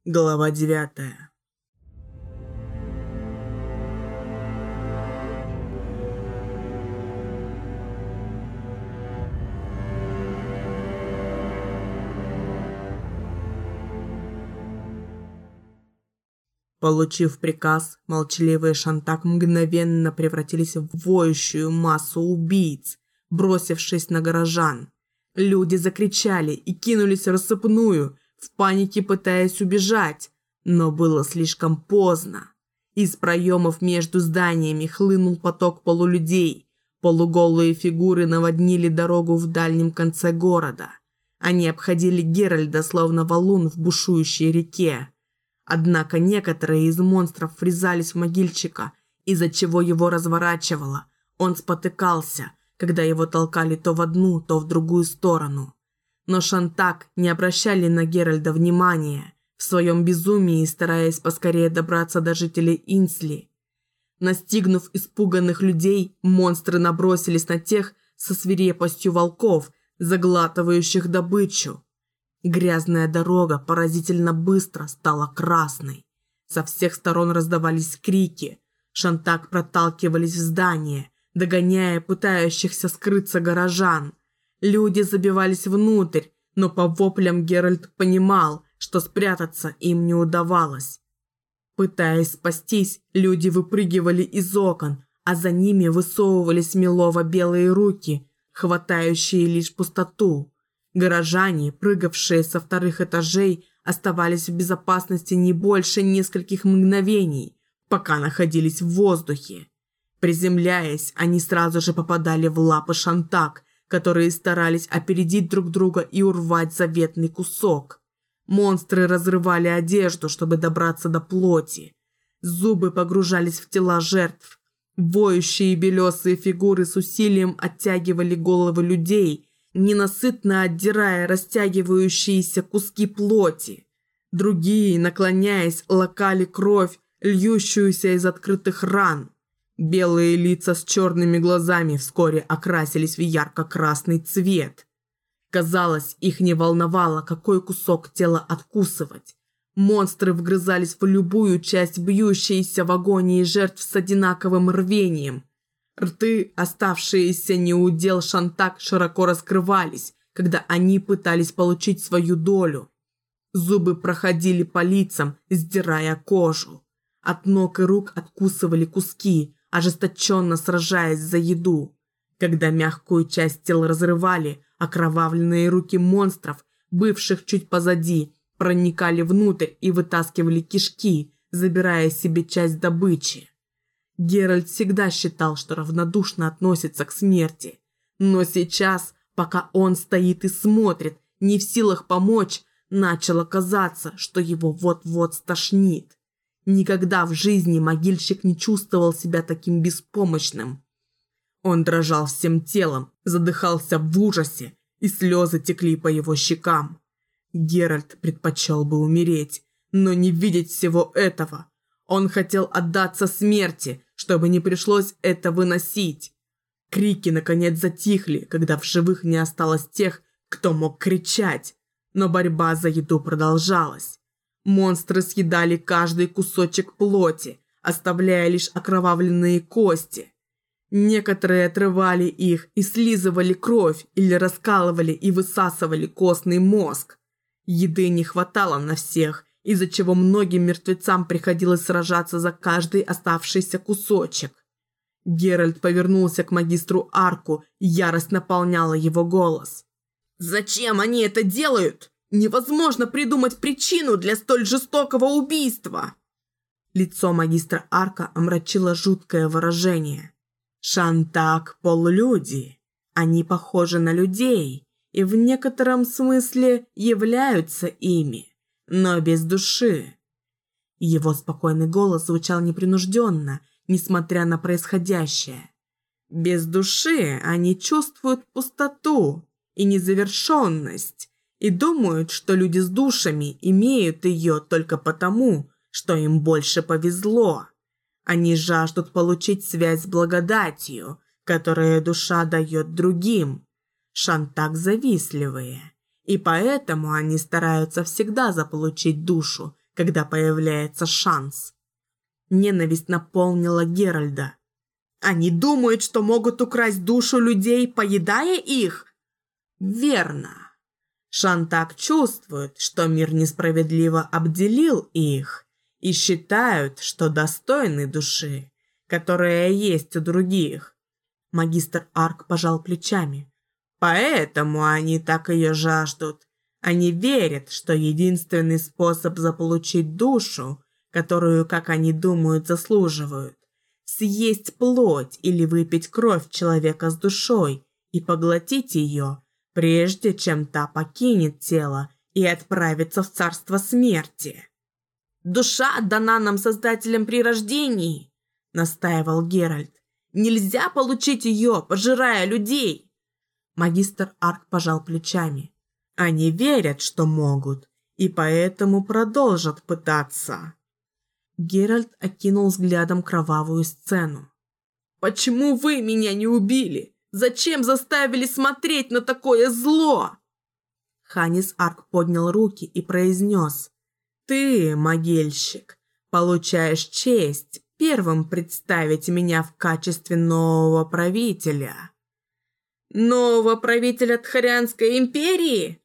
Глава 9. Получив приказ, молчаливые Шантак мгновенно превратились в воющую массу убийц, бросившись на горожан. Люди закричали и кинулись в рассыпную, в панике пытаясь убежать, но было слишком поздно. Из проемов между зданиями хлынул поток полулюдей. Полуголые фигуры наводнили дорогу в дальнем конце города. Они обходили Геральда, словно валун в бушующей реке. Однако некоторые из монстров врезались в могильщика, из-за чего его разворачивало. Он спотыкался, когда его толкали то в одну, то в другую сторону. Но Шантак не обращали на Геральда внимания, в своем безумии стараясь поскорее добраться до жителей Инсли. Настигнув испуганных людей, монстры набросились на тех со свирепостью волков, заглатывающих добычу. Грязная дорога поразительно быстро стала красной. Со всех сторон раздавались крики. Шантак проталкивались в здание, догоняя пытающихся скрыться горожан. Люди забивались внутрь, но по воплям Геральт понимал, что спрятаться им не удавалось. Пытаясь спастись, люди выпрыгивали из окон, а за ними высовывались мелово-белые руки, хватающие лишь пустоту. Горожане, прыгавшие со вторых этажей, оставались в безопасности не больше нескольких мгновений, пока находились в воздухе. Приземляясь, они сразу же попадали в лапы Шантак, которые старались опередить друг друга и урвать заветный кусок. Монстры разрывали одежду, чтобы добраться до плоти. Зубы погружались в тела жертв. Воющие белесые фигуры с усилием оттягивали головы людей, ненасытно отдирая растягивающиеся куски плоти. Другие, наклоняясь, лакали кровь, льющуюся из открытых ран. Белые лица с черными глазами вскоре окрасились в ярко-красный цвет. Казалось, их не волновало, какой кусок тела откусывать. Монстры вгрызались в любую часть бьющейся в агонии жертв с одинаковым рвением. Рты, оставшиеся неудел Шантак, широко раскрывались, когда они пытались получить свою долю. Зубы проходили по лицам, сдирая кожу. От ног и рук откусывали куски, ожесточенно сражаясь за еду. Когда мягкую часть тела разрывали, окровавленные руки монстров, бывших чуть позади, проникали внутрь и вытаскивали кишки, забирая себе часть добычи. Геральт всегда считал, что равнодушно относится к смерти. Но сейчас, пока он стоит и смотрит, не в силах помочь, начало казаться, что его вот-вот стошнит. Никогда в жизни могильщик не чувствовал себя таким беспомощным. Он дрожал всем телом, задыхался в ужасе, и слезы текли по его щекам. Геральт предпочел бы умереть, но не видеть всего этого. Он хотел отдаться смерти, чтобы не пришлось это выносить. Крики наконец затихли, когда в живых не осталось тех, кто мог кричать. Но борьба за еду продолжалась. Монстры съедали каждый кусочек плоти, оставляя лишь окровавленные кости. Некоторые отрывали их и слизывали кровь или раскалывали и высасывали костный мозг. Еды не хватало на всех, из-за чего многим мертвецам приходилось сражаться за каждый оставшийся кусочек. Геральт повернулся к магистру Арку, и ярость наполняла его голос. «Зачем они это делают? Невозможно придумать причину для столь жестокого убийства!» Лицо магистра Арка омрачило жуткое выражение. «Шантак – полулюди. Они похожи на людей и в некотором смысле являются ими, но без души». Его спокойный голос звучал непринужденно, несмотря на происходящее. «Без души они чувствуют пустоту и незавершенность и думают, что люди с душами имеют ее только потому, что им больше повезло. Они жаждут получить связь с благодатью, которую душа дает другим. Шантак завистливые, и поэтому они стараются всегда заполучить душу, когда появляется шанс. Ненависть наполнила Геральда. Они думают, что могут украсть душу людей, поедая их? Верно. Шантак чувствует, что мир несправедливо обделил их, и считают, что достойны души, которая есть у других. Магистр Арк пожал плечами. Поэтому они так ее жаждут. Они верят, что единственный способ заполучить душу, которую, как они думают, заслуживают, съесть плоть или выпить кровь человека с душой и поглотить ее, прежде чем та покинет тело и отправится в царство смерти. «Душа дана нам Создателем при рождении», — настаивал Геральт. «Нельзя получить ее, пожирая людей». Магистр Арк пожал плечами. «Они верят, что могут, и поэтому продолжат пытаться». Геральт окинул взглядом кровавую сцену. «Почему вы меня не убили? Зачем заставили смотреть на такое зло?» Ханис Арк поднял руки и произнес. «Ты, могильщик, получаешь честь первым представить меня в качестве нового правителя». «Нового правителя Тхарианской империи?»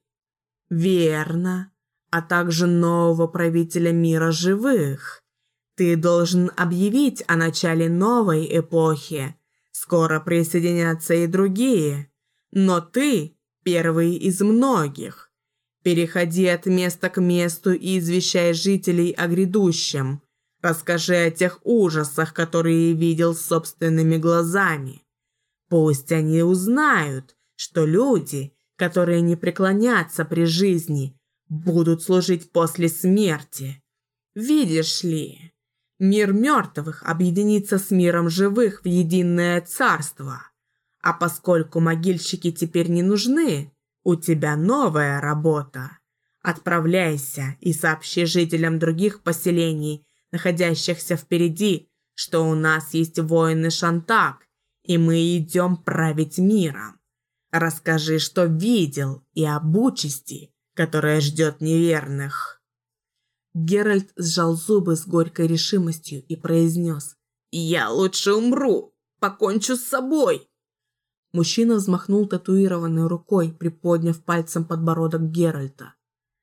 «Верно, а также нового правителя мира живых. Ты должен объявить о начале новой эпохи. Скоро присоединятся и другие, но ты первый из многих. Переходи от места к месту и извещай жителей о грядущем. Расскажи о тех ужасах, которые видел собственными глазами. Пусть они узнают, что люди, которые не преклонятся при жизни, будут служить после смерти. Видишь ли, мир мертвых объединится с миром живых в единое царство. А поскольку могильщики теперь не нужны, у тебя новая работа. Отправляйся и сообщи жителям других поселений, находящихся впереди, что у нас есть воины Шантак, и мы идем править миром. Расскажи, что видел, и об участи, которая ждет неверных». Геральт сжал зубы с горькой решимостью и произнес: «Я лучше умру, покончу с собой». Мужчина взмахнул татуированной рукой, приподняв пальцем подбородок Геральта.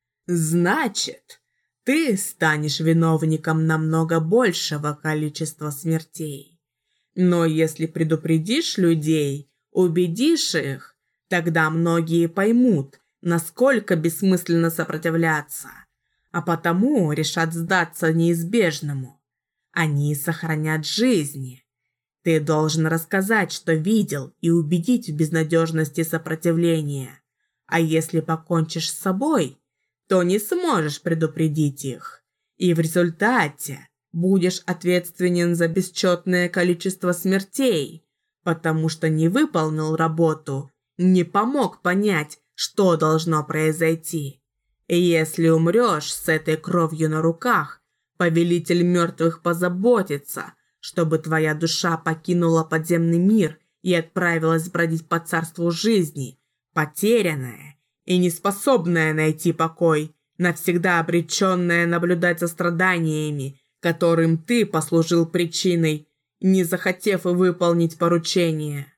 «Значит, ты станешь виновником намного большего количества смертей. Но если предупредишь людей, убедишь их, тогда многие поймут, насколько бессмысленно сопротивляться, а потому решат сдаться неизбежному. Они сохранят жизни. Ты должен рассказать, что видел, и убедить в безнадежности сопротивления. А если покончишь с собой, то не сможешь предупредить их. И в результате будешь ответственен за бесчетное количество смертей, потому что не выполнил работу, не помог понять, что должно произойти. И если умрешь с этой кровью на руках, повелитель мертвых позаботится, чтобы твоя душа покинула подземный мир и отправилась бродить по царству жизни, потерянная и неспособная найти покой, навсегда обреченная наблюдать за страданиями, которым ты послужил причиной, не захотев выполнить поручение.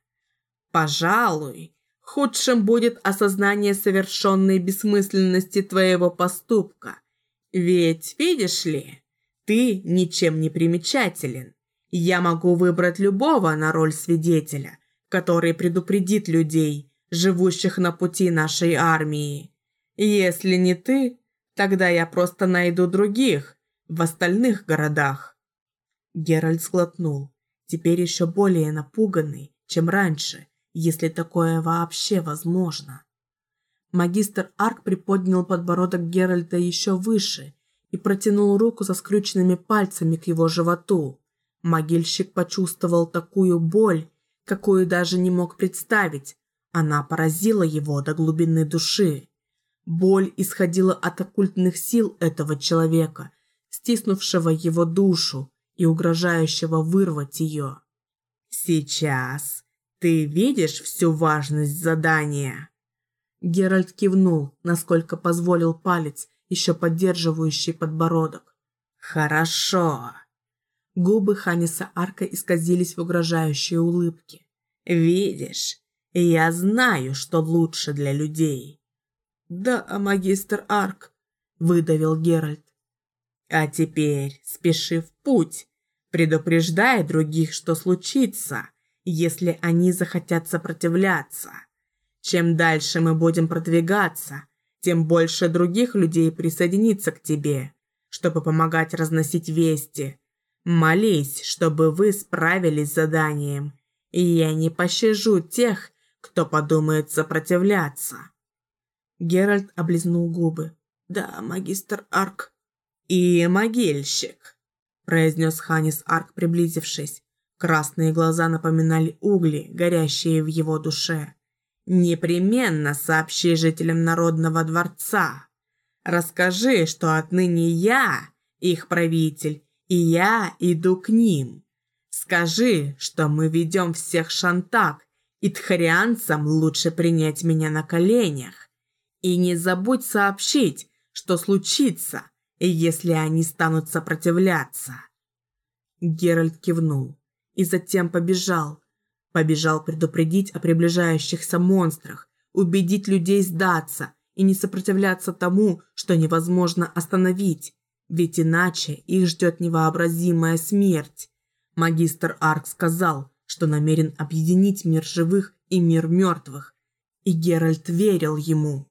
Пожалуй, худшим будет осознание совершенной бессмысленности твоего поступка. Ведь, видишь ли, ты ничем не примечателен. Я могу выбрать любого на роль свидетеля, который предупредит людей, живущих на пути нашей армии. Если не ты, тогда я просто найду других в остальных городах». Геральт сглотнул, теперь еще более напуганный, чем раньше, если такое вообще возможно. Магистр Арк приподнял подбородок Геральта еще выше и протянул руку со скрюченными пальцами к его животу. Могильщик почувствовал такую боль, какую даже не мог представить. Она поразила его до глубины души. Боль исходила от оккультных сил этого человека, стиснувшего его душу и угрожающего вырвать ее. «Сейчас ты видишь всю важность задания?» Геральт кивнул, насколько позволил палец, еще поддерживающий подбородок. «Хорошо». Губы Ханиса Арка исказились в угрожающей улыбке. «Видишь, я знаю, что лучше для людей». «Да, магистр Арк», — выдавил Геральт. «А теперь спеши в путь, предупреждая других, что случится, если они захотят сопротивляться. Чем дальше мы будем продвигаться, тем больше других людей присоединится к тебе, чтобы помогать разносить вести. Молись, чтобы вы справились с заданием, и я не пощажу тех, кто подумает сопротивляться». Геральт облизнул губы. «Да, магистр Арк». «И могильщик», – произнес Ханис Арк, приблизившись. Красные глаза напоминали угли, горящие в его душе. «Непременно сообщи жителям Народного дворца. Расскажи, что отныне я, их правитель, и я иду к ним. Скажи, что мы ведем всех Шантак, и тхарианцам лучше принять меня на коленях. И не забудь сообщить, что случится, если они станут сопротивляться». Геральт кивнул и затем побежал. Побежал предупредить о приближающихся монстрах, убедить людей сдаться и не сопротивляться тому, что невозможно остановить, ведь иначе их ждет невообразимая смерть. Магистр Арк сказал, что намерен объединить мир живых и мир мертвых, и Геральт верил ему.